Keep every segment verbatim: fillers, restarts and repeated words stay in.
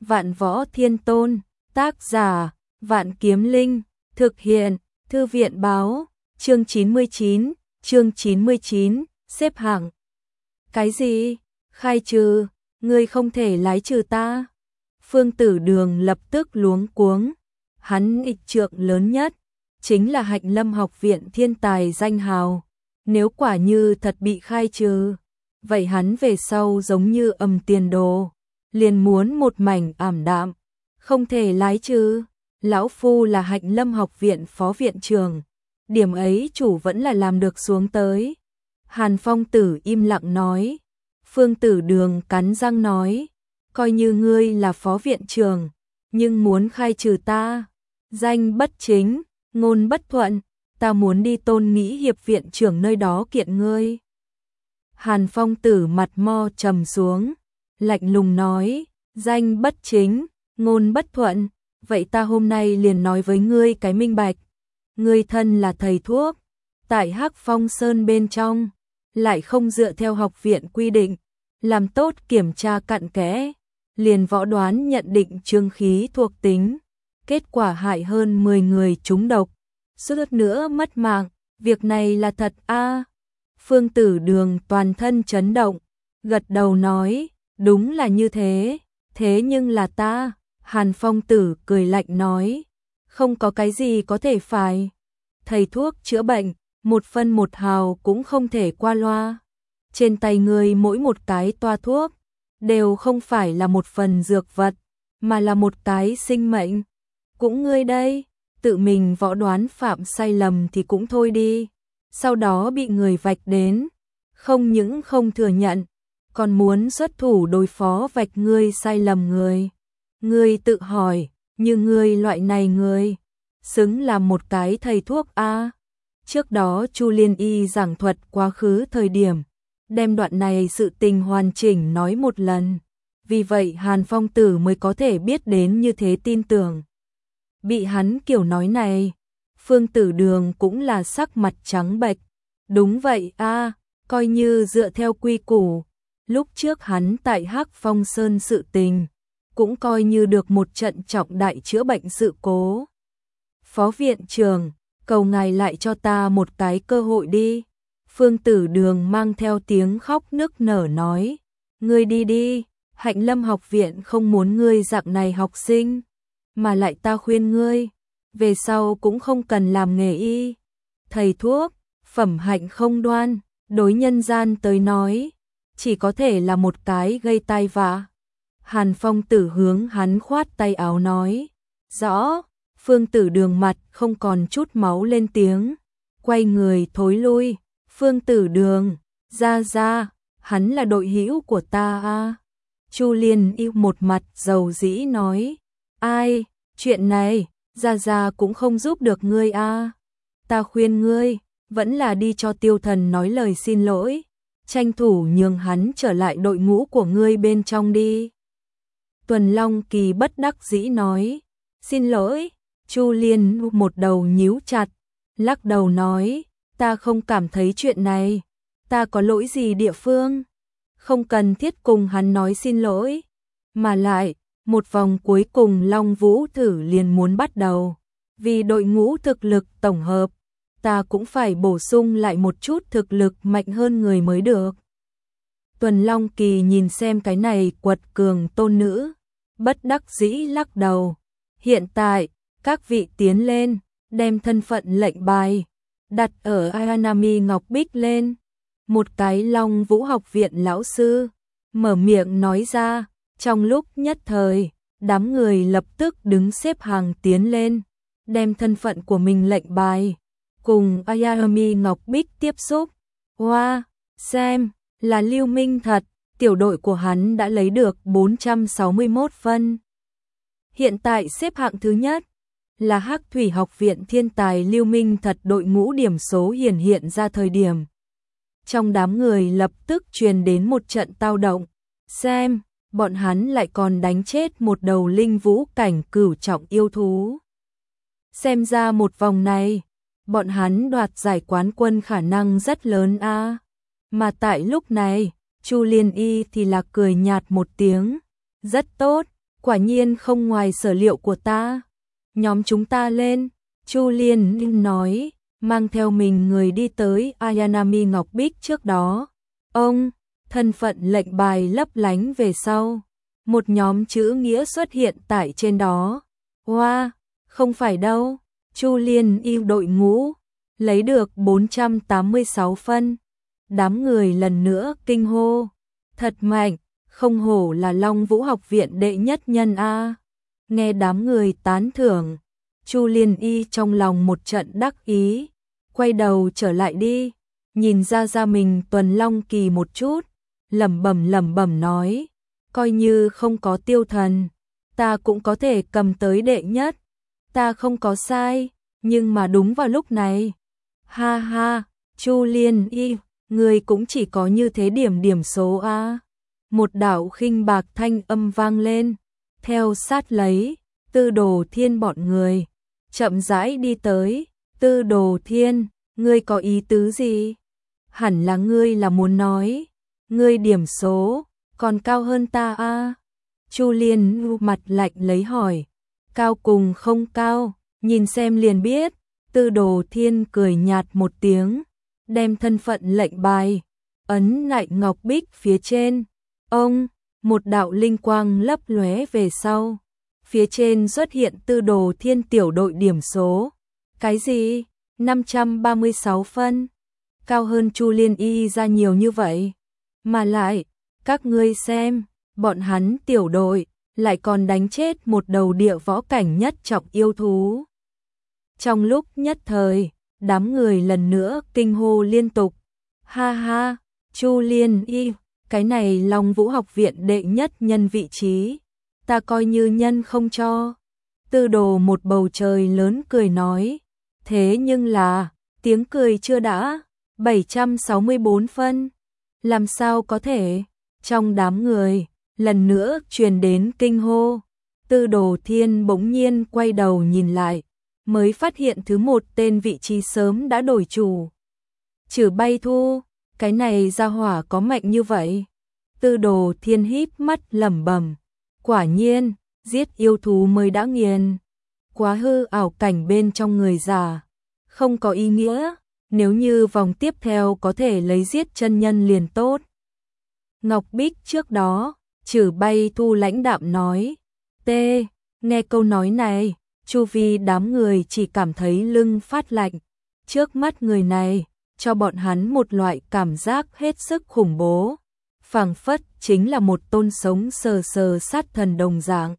Vạn Võ Thiên Tôn, tác giả, Vạn Kiếm Linh, thực hiện, Thư viện báo, chương chín mươi chín, chương chín mươi chín, xếp hạng. Cái gì? Khai trừ, ngươi không thể lái trừ ta. Phương Tử Đường lập tức luống cuống, hắn nghịch trượng lớn nhất, chính là Hạnh Lâm học viện thiên tài danh hào. Nếu quả như thật bị khai trừ, vậy hắn về sau giống như âm tiền đồ, liền muốn một mảnh ảm đạm, không thể lái trừ. Lão Phu là Hạnh Lâm học viện phó viện trưởng, điểm ấy chủ vẫn là làm được xuống tới. Hàn Phong Tử im lặng nói. Phương Tử Đường cắn răng nói, coi như ngươi là phó viện trưởng, nhưng muốn khai trừ ta, danh bất chính, ngôn bất thuận, ta muốn đi Tôn Nghĩ hiệp viện trưởng nơi đó kiện ngươi. Hàn Phong Tử mặt mo trầm xuống, lạnh lùng nói, danh bất chính, ngôn bất thuận, vậy ta hôm nay liền nói với ngươi cái minh bạch. Ngươi thân là thầy thuốc, tại Hắc Phong Sơn bên trong, lại không dựa theo học viện quy định, làm tốt kiểm tra cặn kẽ, liền võ đoán nhận định chương khí thuộc tính, kết quả hại hơn mười người trúng độc, suýt nữa mất mạng, việc này là thật a? À? Phương Tử Đường toàn thân chấn động, gật đầu nói, đúng là như thế, thế nhưng là ta. Hàn Phong Tử cười lạnh nói, không có cái gì có thể phải. Thầy thuốc chữa bệnh, một phân một hào cũng không thể qua loa. Trên tay ngươi mỗi một cái toa thuốc, đều không phải là một phần dược vật, mà là một cái sinh mệnh. Cũng ngươi đây, tự mình võ đoán phạm sai lầm thì cũng thôi đi. Sau đó bị người vạch đến, không những không thừa nhận, còn muốn xuất thủ đối phó vạch ngươi sai lầm người. Ngươi tự hỏi, như ngươi loại này người, xứng là một cái thầy thuốc a? À? Trước đó Chu Liên Y giảng thuật quá khứ thời điểm, đem đoạn này sự tình hoàn chỉnh nói một lần. Vì vậy Hàn Phong Tử mới có thể biết đến như thế tin tưởng. Bị hắn kiểu nói này, Phương Tử Đường cũng là sắc mặt trắng bệch. Đúng vậy a, à, coi như dựa theo quy củ, lúc trước hắn tại Hắc Phong Sơn sự tình, cũng coi như được một trận trọng đại chữa bệnh sự cố. Phó viện trưởng, cầu ngài lại cho ta một cái cơ hội đi. Phương Tử Đường mang theo tiếng khóc nức nở nói, ngươi đi đi, Hạnh Lâm học viện không muốn ngươi dạng này học sinh, mà lại ta khuyên ngươi, về sau cũng không cần làm nghề y. Thầy thuốc, phẩm hạnh không đoan, đối nhân gian tới nói, chỉ có thể là một cái gây tai vạ. Hàn Phong Tử hướng hắn khoát tay áo nói, rõ. Phương Tử Đường mặt không còn chút máu lên tiếng, quay người thối lui. Phương Tử Đường, ra ra, hắn là đội hữu của ta a. Chu Liên yêu một mặt dầu dĩ nói, ai, chuyện này, ra ra cũng không giúp được ngươi a. Ta khuyên ngươi, vẫn là đi cho Tiêu Thần nói lời xin lỗi, tranh thủ nhường hắn trở lại đội ngũ của ngươi bên trong đi. Tuần Long Kỳ bất đắc dĩ nói, xin lỗi. Chu Liên một đầu nhíu chặt, lắc đầu nói, ta không cảm thấy chuyện này, ta có lỗi gì địa phương, không cần thiết cùng hắn nói xin lỗi. Mà lại, một vòng cuối cùng Long Vũ thử liền muốn bắt đầu, vì đội ngũ thực lực tổng hợp, ta cũng phải bổ sung lại một chút thực lực mạnh hơn người mới được. Tuần Long Kỳ nhìn xem cái này quật cường tôn nữ, bất đắc dĩ lắc đầu, hiện tại, các vị tiến lên, đem thân phận lệnh bài, đặt ở Ayanami Ngọc Bích lên. Một cái Long Vũ học viện lão sư, mở miệng nói ra, trong lúc nhất thời, đám người lập tức đứng xếp hàng tiến lên, đem thân phận của mình lệnh bài, cùng Ayanami Ngọc Bích tiếp xúc. Wow, xem, là Lưu Minh thật, tiểu đội của hắn đã lấy được bốn trăm sáu mươi mốt phân. Hiện tại xếp hạng thứ nhất là Hắc Thủy học viện thiên tài Lưu Minh thật, đội ngũ điểm số hiển hiện ra thời điểm. Trong đám người lập tức truyền đến một trận tao động, xem, bọn hắn lại còn đánh chết một đầu linh vũ cảnh cửu trọng yêu thú. Xem ra một vòng này, bọn hắn đoạt giải quán quân khả năng rất lớn a. À. Mà tại lúc này, Chu Liên Y thì là cười nhạt một tiếng, rất tốt, Quả nhiên không ngoài sở liệu của ta. Nhóm chúng ta lên, Chu Liên nói, mang theo mình người đi tới Ayanami Ngọc Bích trước đó. Ông, thân phận lệnh bài lấp lánh về sau. Một nhóm chữ nghĩa xuất hiện tại trên đó. Hoa, wow, không phải đâu, Chu Liên yêu đội ngũ, lấy được bốn trăm tám mươi sáu phân. Đám người lần nữa kinh hô, thật mạnh, không hổ là Long Vũ học viện đệ nhất nhân a. Nghe đám người tán thưởng, Chu Liên Y trong lòng một trận đắc ý, quay đầu trở lại đi, nhìn ra ra mình tuần long kỳ một chút, lẩm bẩm lẩm bẩm nói, coi như không có Tiêu Thần, ta cũng có thể cầm tới đệ nhất, ta không có sai, nhưng mà đúng vào lúc này. Ha ha, Chu Liên Y, người cũng chỉ có như thế điểm điểm số a. Một đạo khinh bạc thanh âm vang lên, theo sát lấy, Tư Đồ Thiên bọn người chậm rãi đi tới. Tư Đồ Thiên, ngươi có ý tứ gì? Hẳn là ngươi là muốn nói, ngươi điểm số còn cao hơn ta a. Chu Liên mặt lạnh lấy hỏi, cao cùng không cao, nhìn xem liền biết. Tư Đồ Thiên cười nhạt một tiếng, đem thân phận lệnh bài ấn lại ngọc bích phía trên. Ông, một đạo linh quang lấp lóe về sau, phía trên xuất hiện Tư Đồ Thiên tiểu đội điểm số. Cái gì? năm trăm ba mươi sáu phân, cao hơn Chu Liên Y ra nhiều như vậy. Mà lại, các ngươi xem, bọn hắn tiểu đội lại còn đánh chết một đầu địa võ cảnh nhất trọng yêu thú. Trong lúc nhất thời, đám người lần nữa kinh hô liên tục. Ha ha, Chu Liên Y, cái này Long Vũ học viện đệ nhất nhân vị trí, ta coi như nhân không cho. Tư Đồ một bầu trời lớn cười nói, thế nhưng là, tiếng cười chưa đã, bảy trăm sáu mươi bốn phân, làm sao có thể? Trong đám người, lần nữa truyền đến kinh hô. Tư Đồ Thiên bỗng nhiên quay đầu nhìn lại, mới phát hiện thứ một tên vị trí sớm đã đổi chủ. Trử Bay Thu, cái này ra hỏa có mạnh như vậy? Tư Đồ Thiên híp mắt lẩm bẩm, quả nhiên, giết yêu thú mới đã nghiền. Quá hư ảo cảnh bên trong người già, không có ý nghĩa, nếu như vòng tiếp theo có thể lấy giết chân nhân liền tốt. Ngọc Bích trước đó, Trử Bay Thu lãnh đạm nói, T, nghe câu nói này, chu vi đám người chỉ cảm thấy lưng phát lạnh. Trước mắt người này, cho bọn hắn một loại cảm giác hết sức khủng bố, phảng phất chính là một tôn sống sờ sờ sát thần đồng dạng.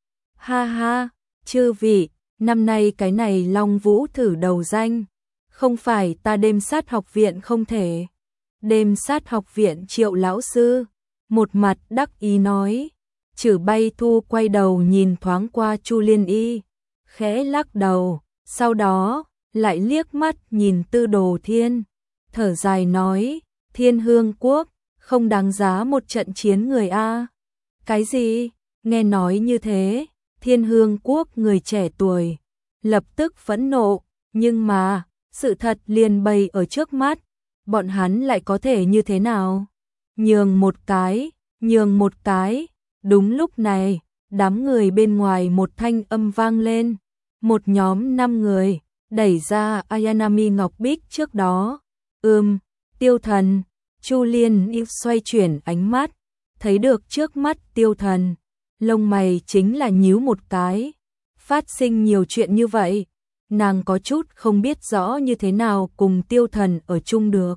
Ha ha, chư vị, năm nay cái này Long Vũ thử đầu danh, không phải ta đêm sát học viện không thể. Đêm sát học viện Triệu lão sư, một mặt đắc ý nói. Trử Bay Thu quay đầu nhìn thoáng qua Chu Liên Y, khẽ lắc đầu, sau đó lại liếc mắt nhìn Tư Đồ Thiên, thở dài nói, Thiên Hương Quốc, không đáng giá một trận chiến người a. Cái gì? Nghe nói như thế, Thiên Hương Quốc người trẻ tuổi lập tức phẫn nộ, nhưng mà, sự thật liền bày ở trước mắt, bọn hắn lại có thể như thế nào? Nhường một cái, nhường một cái. Đúng lúc này, đám người bên ngoài một thanh âm vang lên, một nhóm năm người đẩy ra Ayanami Ngọc Bích trước đó. Ừm, Tiêu Thần. Chu Liên Y xoay chuyển ánh mắt, thấy được trước mắt Tiêu Thần, lông mày chính là nhíu một cái. Phát sinh nhiều chuyện như vậy, nàng có chút không biết rõ như thế nào cùng Tiêu Thần ở chung được.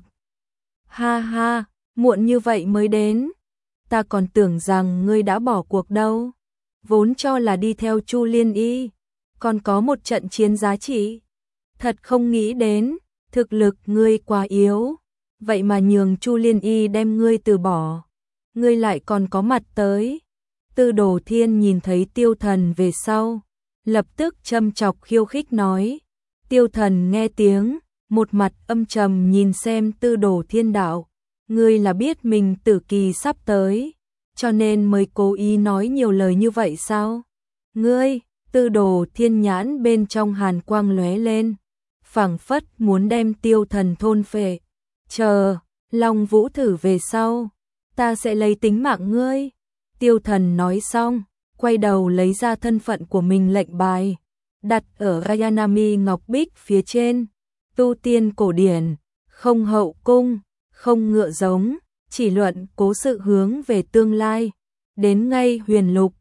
Ha ha, muộn như vậy mới đến, ta còn tưởng rằng ngươi đã bỏ cuộc đâu, vốn cho là đi theo Chu Liên Y, còn có một trận chiến giá trị. Thật không nghĩ đến, thực lực ngươi quá yếu, vậy mà nhường Chu Liên Y đem ngươi từ bỏ, ngươi lại còn có mặt tới. Tư Đồ Thiên nhìn thấy Tiêu Thần về sau, lập tức châm chọc khiêu khích nói. Tiêu Thần nghe tiếng, một mặt âm trầm nhìn xem Tư Đồ Thiên đạo, ngươi là biết mình tử kỳ sắp tới, cho nên mới cố ý nói nhiều lời như vậy sao? Ngươi, Tư Đồ Thiên nhãn bên trong hàn quang lóe lên, phảng phất muốn đem Tiêu Thần thôn phệ. Chờ, Long Vũ thử về sau, ta sẽ lấy tính mạng ngươi. Tiêu Thần nói xong, quay đầu lấy ra thân phận của mình lệnh bài, đặt ở Rayanami ngọc bích phía trên. Tu tiên cổ điển, không hậu cung, không ngựa giống, chỉ luận cố sự hướng về tương lai. Đến ngay huyền lục,